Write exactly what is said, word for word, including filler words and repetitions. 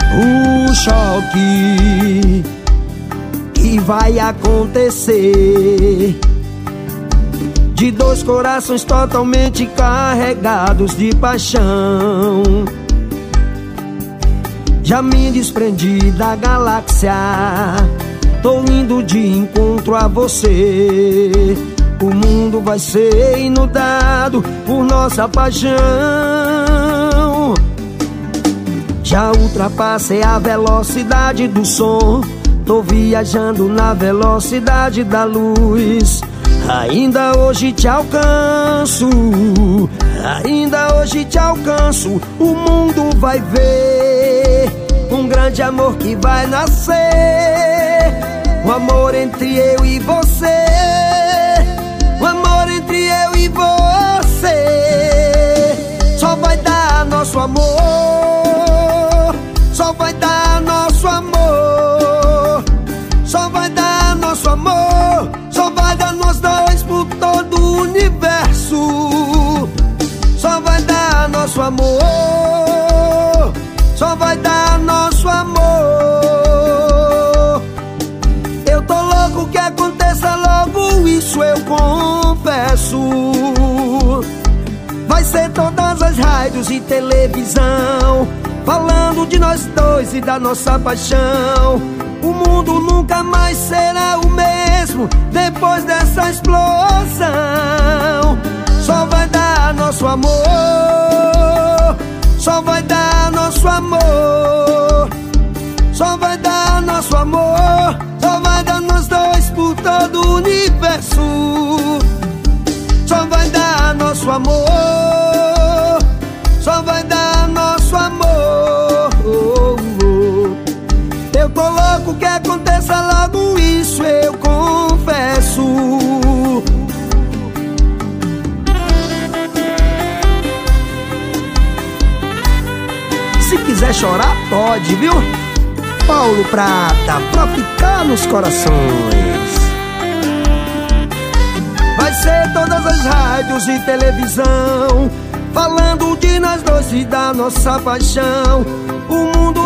o choque que vai acontecer, de dois corações totalmente carregados de paixão. Já me desprendi da galáxia, tô indo de encontro a você. O mundo vai ser inundado por nossa paixão. Já ultrapassei a velocidade do som, tô viajando na velocidade da luz. Ainda hoje te alcanço, ainda hoje te alcanço. O mundo vai ver um grande amor que vai nascer, um amor entre eu e você, um amor entre eu e você. Só vai dar nosso amor, só vai dar nosso amor, só vai dar nosso amor, só vai dar nós dois por todo o universo. Só vai dar nosso amor, só vai dar nosso amor. Eu tô louco que aconteça logo isso, eu confesso. Vai ser todas as rádios e televisão falando de nós dois e da nossa paixão. O mundo nunca mais será o mesmo depois dessa explosão. Só vai dar nosso amor, só vai dar nosso amor, só vai dar nosso amor, só vai dar nós dois por todo o universo. Só vai dar nosso amor, só vai dar nosso amor. Eu tô louco que aconteça logo isso, eu confesso. Se quiser chorar, pode, viu? Paulo Prata, pra ficar nos corações. Vai ser todas as rádios e televisão falando de nós dois e da nossa paixão. O mundo